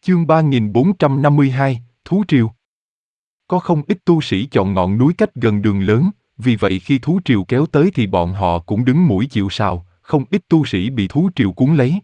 Chương 3452, Thú Triều. Có không ít tu sĩ chọn ngọn núi cách gần đường lớn, vì vậy khi thú triều kéo tới thì bọn họ cũng đứng mũi chịu sào, không ít tu sĩ bị thú triều cuốn lấy.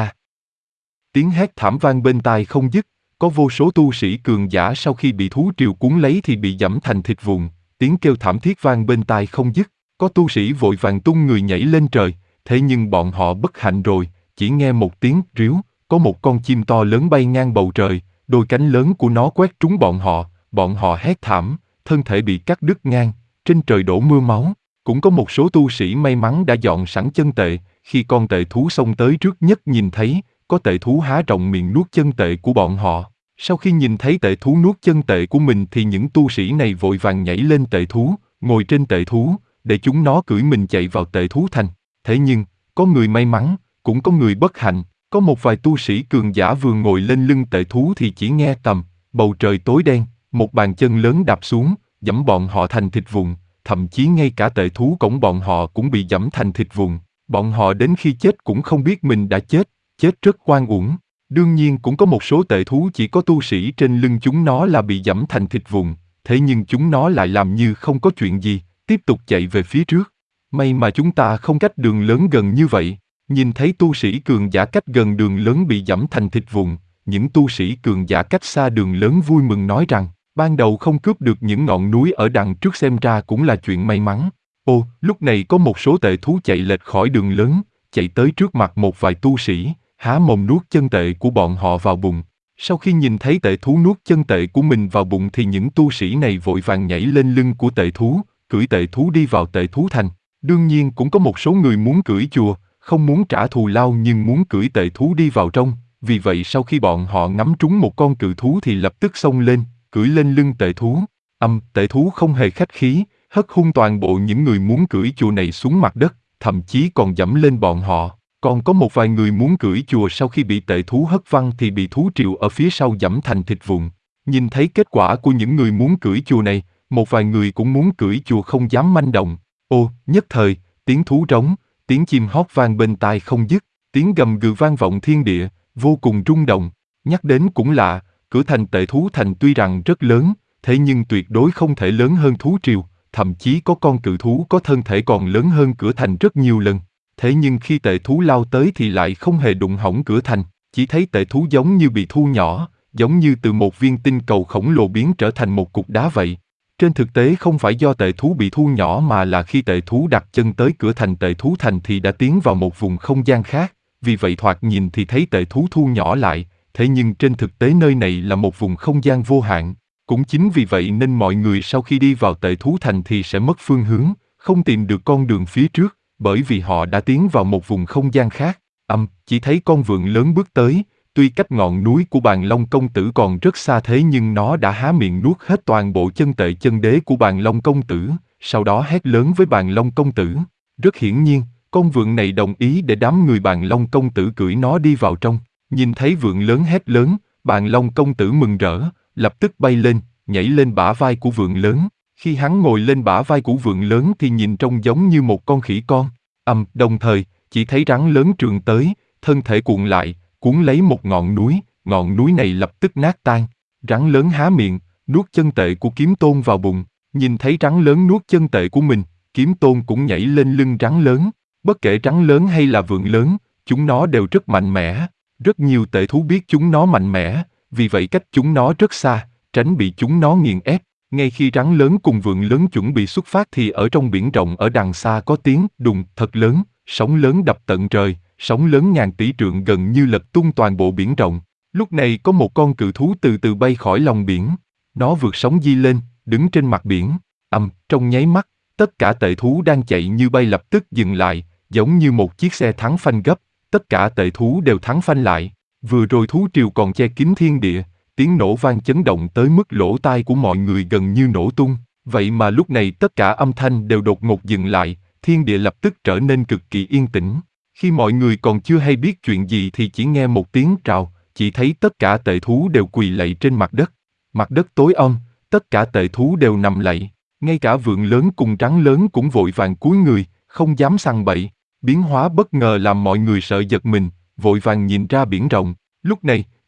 Tiếng hét thảm vang bên tai không dứt, có vô số tu sĩ cường giả sau khi bị thú triều cuốn lấy thì bị giẫm thành thịt vụn, tiếng kêu thảm thiết vang bên tai không dứt, có tu sĩ vội vàng tung người nhảy lên trời, thế nhưng bọn họ bất hạnh rồi, chỉ nghe một tiếng ríu, có một con chim to lớn bay ngang bầu trời, đôi cánh lớn của nó quét trúng bọn họ hét thảm, thân thể bị cắt đứt ngang, trên trời đổ mưa máu. Cũng có một số tu sĩ may mắn đã dọn sẵn chân tệ, khi con tệ thú xông tới trước nhất nhìn thấy, có tệ thú há rộng miệng nuốt chân tệ của bọn họ. Sau khi nhìn thấy tệ thú nuốt chân tệ của mình thì những tu sĩ này vội vàng nhảy lên tệ thú, ngồi trên tệ thú, để chúng nó cưỡi mình chạy vào tệ thú thành. Thế nhưng, có người may mắn, cũng có người bất hạnh, có một vài tu sĩ cường giả vừa ngồi lên lưng tệ thú thì chỉ nghe bầu trời tối đen, một bàn chân lớn đạp xuống, giẫm bọn họ thành thịt vụn, thậm chí ngay cả tệ thú cổng bọn họ cũng bị giẫm thành thịt vụn. Bọn họ đến khi chết cũng không biết mình đã chết rất oan uổng. Đương nhiên cũng có một số tệ thú chỉ có tu sĩ trên lưng chúng nó là bị giẫm thành thịt vụn, thế nhưng chúng nó lại làm như không có chuyện gì, tiếp tục chạy về phía trước. May mà chúng ta không cách đường lớn gần như vậy. Nhìn thấy tu sĩ cường giả cách gần đường lớn bị giẫm thành thịt vụn, những tu sĩ cường giả cách xa đường lớn vui mừng nói rằng, ban đầu không cướp được những ngọn núi ở đằng trước xem ra cũng là chuyện may mắn. Lúc này có một số tệ thú chạy lệch khỏi đường lớn, chạy tới trước mặt một vài tu sĩ, há mồm nuốt chân tệ của bọn họ vào bụng. Sau khi nhìn thấy tệ thú nuốt chân tệ của mình vào bụng thì những tu sĩ này vội vàng nhảy lên lưng của tệ thú, cưỡi tệ thú đi vào tệ thú thành. Đương nhiên cũng có một số người muốn cưỡi chùa, không muốn trả thù lao nhưng muốn cưỡi tệ thú đi vào trong. Vì vậy sau khi bọn họ ngắm trúng một con cự thú thì lập tức xông lên, cưỡi lên lưng tệ thú. Tệ thú không hề khách khí, hất hung toàn bộ những người muốn cưỡi chùa này xuống mặt đất, thậm chí còn giẫm lên bọn họ. Còn có một vài người muốn cưỡi chùa sau khi bị tệ thú hất văng thì bị thú triều ở phía sau giẫm thành thịt vụn. Nhìn thấy kết quả của những người muốn cưỡi chùa này, một vài người cũng muốn cưỡi chùa không dám manh động. Nhất thời, tiếng thú rống, tiếng chim hót vang bên tai không dứt, tiếng gầm gừ vang vọng thiên địa, vô cùng rung động. Nhắc đến cũng lạ, cửa thành tệ thú thành tuy rằng rất lớn, thế nhưng tuyệt đối không thể lớn hơn thú triều, thậm chí có con cự thú có thân thể còn lớn hơn cửa thành rất nhiều lần. Thế nhưng khi tệ thú lao tới thì lại không hề đụng hỏng cửa thành, chỉ thấy tệ thú giống như bị thu nhỏ, giống như từ một viên tinh cầu khổng lồ biến trở thành một cục đá vậy. Trên thực tế không phải do tệ thú bị thu nhỏ mà là khi tệ thú đặt chân tới cửa thành tệ thú thành thì đã tiến vào một vùng không gian khác, vì vậy thoạt nhìn thì thấy tệ thú thu nhỏ lại, thế nhưng trên thực tế nơi này là một vùng không gian vô hạn. Cũng chính vì vậy nên mọi người sau khi đi vào tệ thú thành thì sẽ mất phương hướng, không tìm được con đường phía trước, bởi vì họ đã tiến vào một vùng không gian khác. Chỉ thấy con vượn lớn bước tới, tuy cách ngọn núi của Bàn Long công tử còn rất xa thế nhưng nó đã há miệng nuốt hết toàn bộ chân tệ chân đế của Bàn Long công tử, sau đó hét lớn với Bàn Long công tử. Rất hiển nhiên, con vượn này đồng ý để đám người Bàn Long công tử cưỡi nó đi vào trong. Nhìn thấy vượn lớn hét lớn, Bàn Long công tử mừng rỡ, lập tức bay lên, nhảy lên bả vai của vượn lớn. Khi hắn ngồi lên bả vai của vượn lớn thì nhìn trông giống như một con khỉ con. Đồng thời, chỉ thấy rắn lớn trườn tới, thân thể cuộn lại, cuốn lấy một ngọn núi này lập tức nát tan. Rắn lớn há miệng, nuốt chân tệ của Kiếm Tôn vào bụng. Nhìn thấy rắn lớn nuốt chân tệ của mình, Kiếm Tôn cũng nhảy lên lưng rắn lớn. Bất kể rắn lớn hay là vượn lớn, chúng nó đều rất mạnh mẽ. Rất nhiều tệ thú biết chúng nó mạnh mẽ, vì vậy cách chúng nó rất xa, tránh bị chúng nó nghiền ép. Ngay khi rắn lớn cùng vượn lớn chuẩn bị xuất phát thì ở trong biển rộng ở đằng xa có tiếng đùng thật lớn, sóng lớn đập tận trời, sóng lớn ngàn tỷ trượng gần như lật tung toàn bộ biển rộng. Lúc này có một con cự thú từ từ bay khỏi lòng biển. Nó vượt sóng di lên, đứng trên mặt biển. Trong nháy mắt, tất cả tệ thú đang chạy như bay lập tức dừng lại, giống như một chiếc xe thắng phanh gấp. Tất cả tệ thú đều thắng phanh lại. Vừa rồi thú triều còn che kín thiên địa, tiếng nổ vang chấn động tới mức lỗ tai của mọi người gần như nổ tung. Vậy mà lúc này tất cả âm thanh đều đột ngột dừng lại, thiên địa lập tức trở nên cực kỳ yên tĩnh. Khi mọi người còn chưa hay biết chuyện gì thì chỉ nghe một tiếng rào, chỉ thấy tất cả tệ thú đều quỳ lạy trên mặt đất. Mặt đất tối om, tất cả tệ thú đều nằm lạy. Ngay cả vượn lớn cùng rắn lớn cũng vội vàng cúi người, không dám sằng bậy. Biến hóa bất ngờ làm mọi người sợ giật mình, vội vàng nhìn ra biển rộng. Lúc này,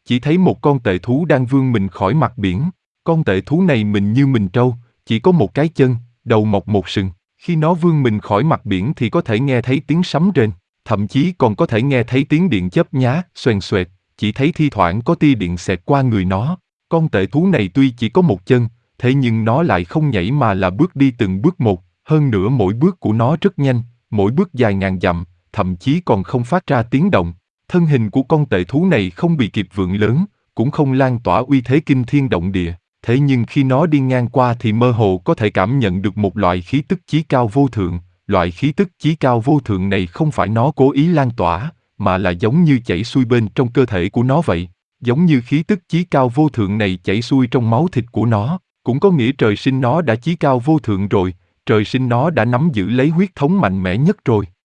chỉ thấy một con tệ thú đang vươn mình khỏi mặt biển. Con tệ thú này mình như mình trâu, chỉ có một cái chân, đầu mọc một sừng. Khi nó vươn mình khỏi mặt biển thì có thể nghe thấy tiếng sấm rền, thậm chí còn có thể nghe thấy tiếng điện chớp nhá, xoèn xoẹt, chỉ thấy thi thoảng có tia điện xẹt qua người nó. Con tệ thú này tuy chỉ có một chân, thế nhưng nó lại không nhảy mà là bước đi từng bước một, hơn nữa mỗi bước của nó rất nhanh, mỗi bước dài ngàn dặm, thậm chí còn không phát ra tiếng động. Thân hình của con tệ thú này không bị kịp vượn lớn, cũng không lan tỏa uy thế kinh thiên động địa, thế nhưng khi nó đi ngang qua thì mơ hồ có thể cảm nhận được một loại khí tức chí cao vô thượng. Loại khí tức chí cao vô thượng này không phải nó cố ý lan tỏa, mà là giống như chảy xuôi bên trong cơ thể của nó vậy. Giống như khí tức chí cao vô thượng này chảy xuôi trong máu thịt của nó, cũng có nghĩa trời sinh nó đã chí cao vô thượng rồi, trời sinh nó đã nắm giữ lấy huyết thống mạnh mẽ nhất rồi.